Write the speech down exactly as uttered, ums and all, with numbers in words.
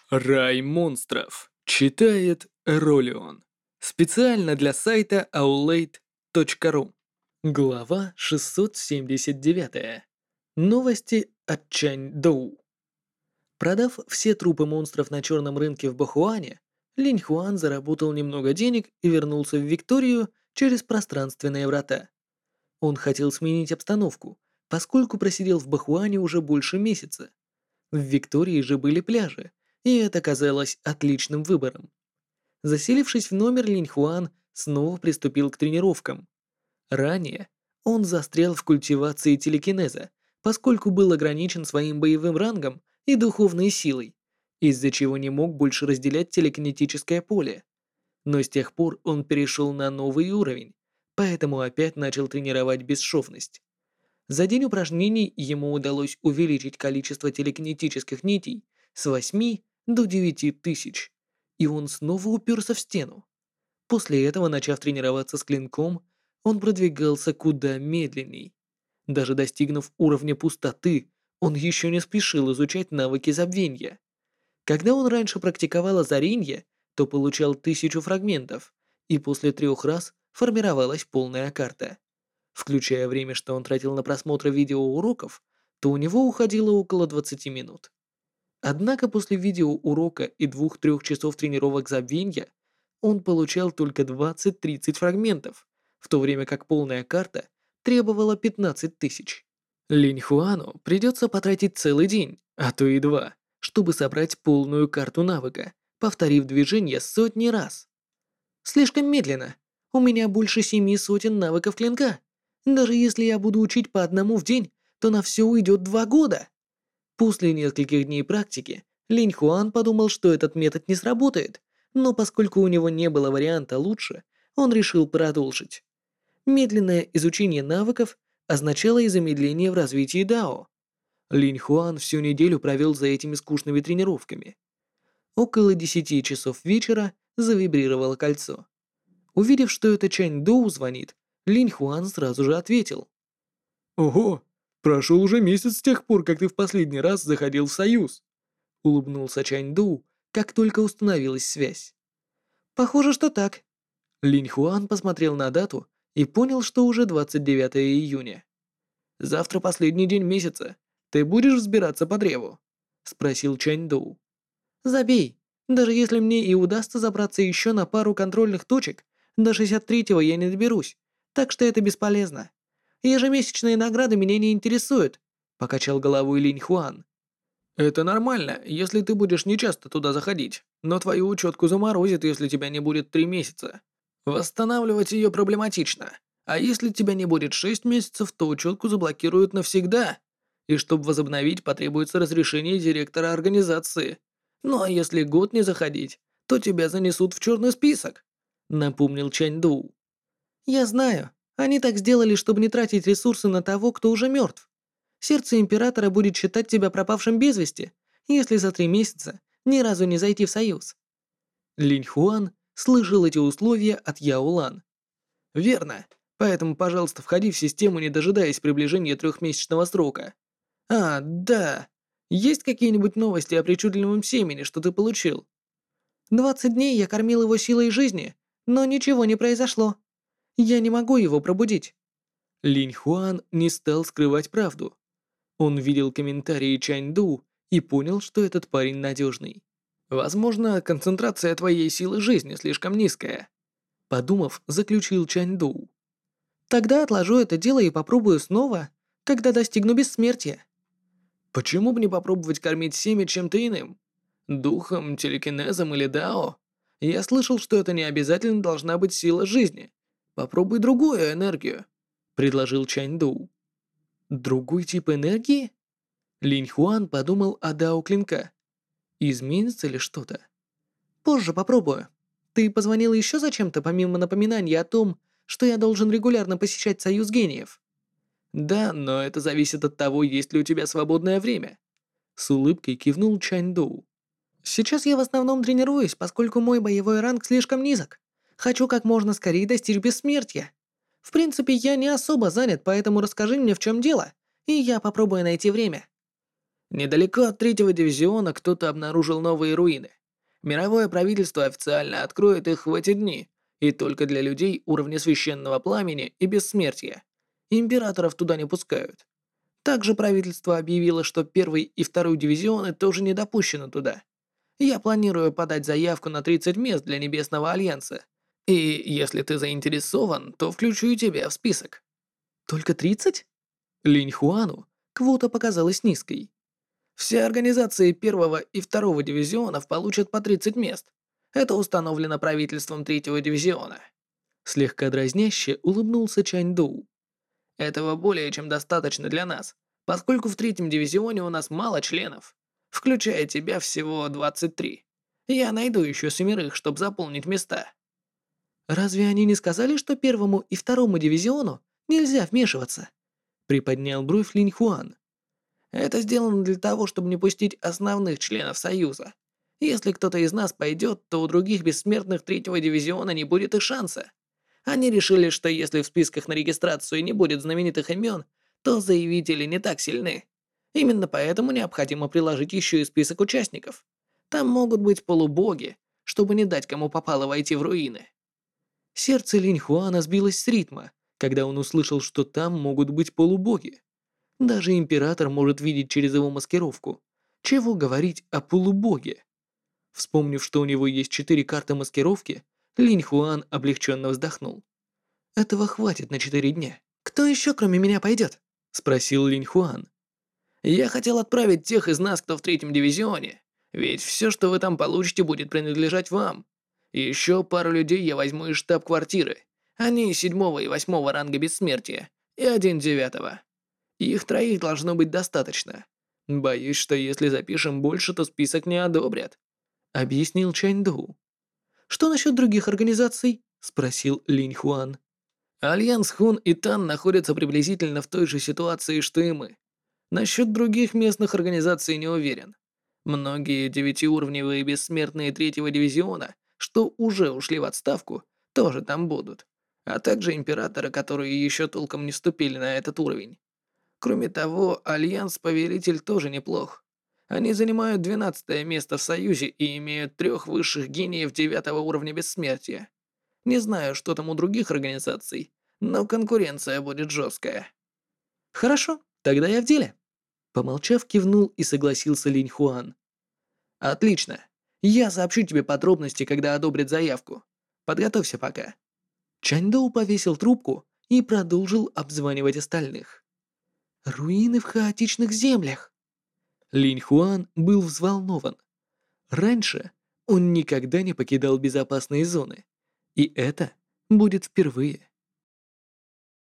Рай монстров. Читает Ролион. Специально для сайта аулейт точка ру. Глава шестьсот семьдесят девять. Новости от Чань-Доу. Продав все трупы монстров на черном рынке в Бахуане, Линь Хуан заработал немного денег и вернулся в Викторию через пространственные врата. Он хотел сменить обстановку, поскольку просидел в Бахуане уже больше месяца. В Виктории же были пляжи, и это казалось отличным выбором. Заселившись в номер, Линь Хуан снова приступил к тренировкам. Ранее он застрял в культивации телекинеза, поскольку был ограничен своим боевым рангом и духовной силой, из-за чего не мог больше разделять телекинетическое поле. Но с тех пор он перешел на новый уровень, поэтому опять начал тренировать бесшовность. За день упражнений ему удалось увеличить количество телекинетических нитей с восьми до девяти тысяч, и он снова уперся в стену. После этого, начав тренироваться с клинком, он продвигался куда медленней. Даже достигнув уровня пустоты, он еще не спешил изучать навыки забвения. Когда он раньше практиковал озаренье, то получал тысячу фрагментов, и после трех раз формировалась полная карта. Включая время, что он тратил на просмотр видеоуроков, то у него уходило около двадцати минут. Однако после видеоурока и двух-трех часов тренировок забвенья он получал только двадцать-тридцать фрагментов, в то время как полная карта требовала пятнадцать тысяч. Линь Хуану придется потратить целый день, а то и два, чтобы собрать полную карту навыка, повторив движение сотни раз. Слишком медленно. У меня больше семи сотен навыков клинка. Даже если я буду учить по одному в день, то на все уйдет два года. После нескольких дней практики, Линь Хуан подумал, что этот метод не сработает, но поскольку у него не было варианта лучше, он решил продолжить. Медленное изучение навыков означало и замедление в развитии дао. Линь Хуан всю неделю провел за этими скучными тренировками. Около десяти часов вечера завибрировало кольцо. Увидев, что это Чань Доу звонит, Линь Хуан сразу же ответил. «Ого, прошел уже месяц с тех пор, как ты в последний раз заходил в Союз», улыбнулся Чань Доу, как только установилась связь. «Похоже, что так». Линь Хуан посмотрел на дату и понял, что уже двадцать девятое июня. «Завтра последний день месяца. Ты будешь взбираться по древу?» спросил Чань Доу. «Забей. Даже если мне и удастся забраться еще на пару контрольных точек, до шестьдесят третьего я не доберусь, так что это бесполезно. Ежемесячные награды меня не интересуют», покачал головой Линь Хуан. «Это нормально, если ты будешь нечасто туда заходить, но твою учетку заморозит, если тебя не будет три месяца. Восстанавливать ее проблематично, а если тебя не будет шесть месяцев, то учетку заблокируют навсегда, и чтобы возобновить, потребуется разрешение директора организации. Ну а если год не заходить, то тебя занесут в черный список», напомнил Чань Доу. «Я знаю. Они так сделали, чтобы не тратить ресурсы на того, кто уже мертв. Сердце Императора будет считать тебя пропавшим без вести, если за три месяца ни разу не зайти в Союз». Линь Хуан слышал эти условия от Яо Лан. «Верно. Поэтому, пожалуйста, входи в систему, не дожидаясь приближения трехмесячного срока. А, да. Есть какие-нибудь новости о причудливом семени, что ты получил?» «Двадцать дней я кормил его силой жизни, но ничего не произошло. Я не могу его пробудить». Линь Хуан не стал скрывать правду. Он видел комментарии Чань Ду и понял, что этот парень надежный. «Возможно, концентрация твоей силы жизни слишком низкая», подумав, заключил Чань Ду. «Тогда отложу это дело и попробую снова, когда достигну бессмертия». «Почему бы не попробовать кормить семя чем-то иным? Духом, телекинезом или дао? Я слышал, что это не обязательно должна быть сила жизни. Попробуй другую энергию», предложил Чань Ду. «Другой тип энергии?» Линь Хуан подумал о дао клинка. Изменится ли что-то? «Позже попробую. Ты позвонил еще зачем-то, помимо напоминания о том, что я должен регулярно посещать Союз гениев?» «Да, но это зависит от того, есть ли у тебя свободное время», с улыбкой кивнул Чань Доу. «Сейчас я в основном тренируюсь, поскольку мой боевой ранг слишком низок. Хочу как можно скорее достичь бессмертия. В принципе, я не особо занят, поэтому расскажи мне, в чем дело, и я попробую найти время». Недалеко от третьего дивизиона кто-то обнаружил новые руины. Мировое правительство официально откроет их в эти дни, и только для людей уровня священного пламени и бессмертия. Императоров туда не пускают. Также правительство объявило, что первый и второй дивизионы тоже не допущены туда. Я планирую подать заявку на тридцать мест для Небесного Альянса. И если ты заинтересован, то включу тебя в список. Только тридцать? Линь Хуану квота показалась низкой. Все организации первого и второго дивизионов получат по тридцать мест. Это установлено правительством третьего дивизиона. Слегка дразняще улыбнулся Чань Доу. Этого более чем достаточно для нас, поскольку в третьем дивизионе у нас мало членов, включая тебя всего двадцать три. Я найду еще семерых, чтобы заполнить места. Разве они не сказали, что первому и второму дивизиону нельзя вмешиваться? Приподнял бровь Линь Хуан. Это сделано для того, чтобы не пустить основных членов Союза. Если кто-то из нас пойдет, то у других бессмертных третьего дивизиона не будет и шанса. Они решили, что если в списках на регистрацию не будет знаменитых имен, то заявители не так сильны. Именно поэтому необходимо приложить еще и список участников. Там могут быть полубоги, чтобы не дать кому попало войти в руины. Сердце Линь Хуана сбилось с ритма, когда он услышал, что там могут быть полубоги. Даже император может видеть через его маскировку. Чего говорить о полубоге? Вспомнив, что у него есть четыре карты маскировки, Линь Хуан облегченно вздохнул. Этого хватит на четыре дня. Кто еще кроме меня пойдет? Спросил Линь Хуан. Я хотел отправить тех из нас, кто в третьем дивизионе, ведь все, что вы там получите, будет принадлежать вам. И еще пару людей я возьму из штаб-квартиры. Они седьмого и восьмого ранга бессмертия, и один девятого. Их троих должно быть достаточно. Боюсь, что если запишем больше, то список не одобрят», — объяснил Чань Доу. «Что насчет других организаций?» — спросил Линь Хуан. «Альянс Хун и Тан находятся приблизительно в той же ситуации, что и мы. Насчет других местных организаций не уверен. Многие девятиуровневые бессмертные третьего дивизиона, что уже ушли в отставку, тоже там будут, а также императоры, которые еще толком не вступили на этот уровень. Кроме того, Альянс-Повелитель тоже неплох. Они занимают двенадцатое место в Союзе и имеют трех высших гениев девятого уровня бессмертия. Не знаю, что там у других организаций, но конкуренция будет жесткая». «Хорошо, тогда я в деле». Помолчав, кивнул и согласился Линь Хуан. «Отлично. Я сообщу тебе подробности, когда одобрят заявку. Подготовься пока». Чань Доу повесил трубку и продолжил обзванивать остальных. «Руины в хаотичных землях». Линь Хуан был взволнован. Раньше он никогда не покидал безопасные зоны, и это будет впервые.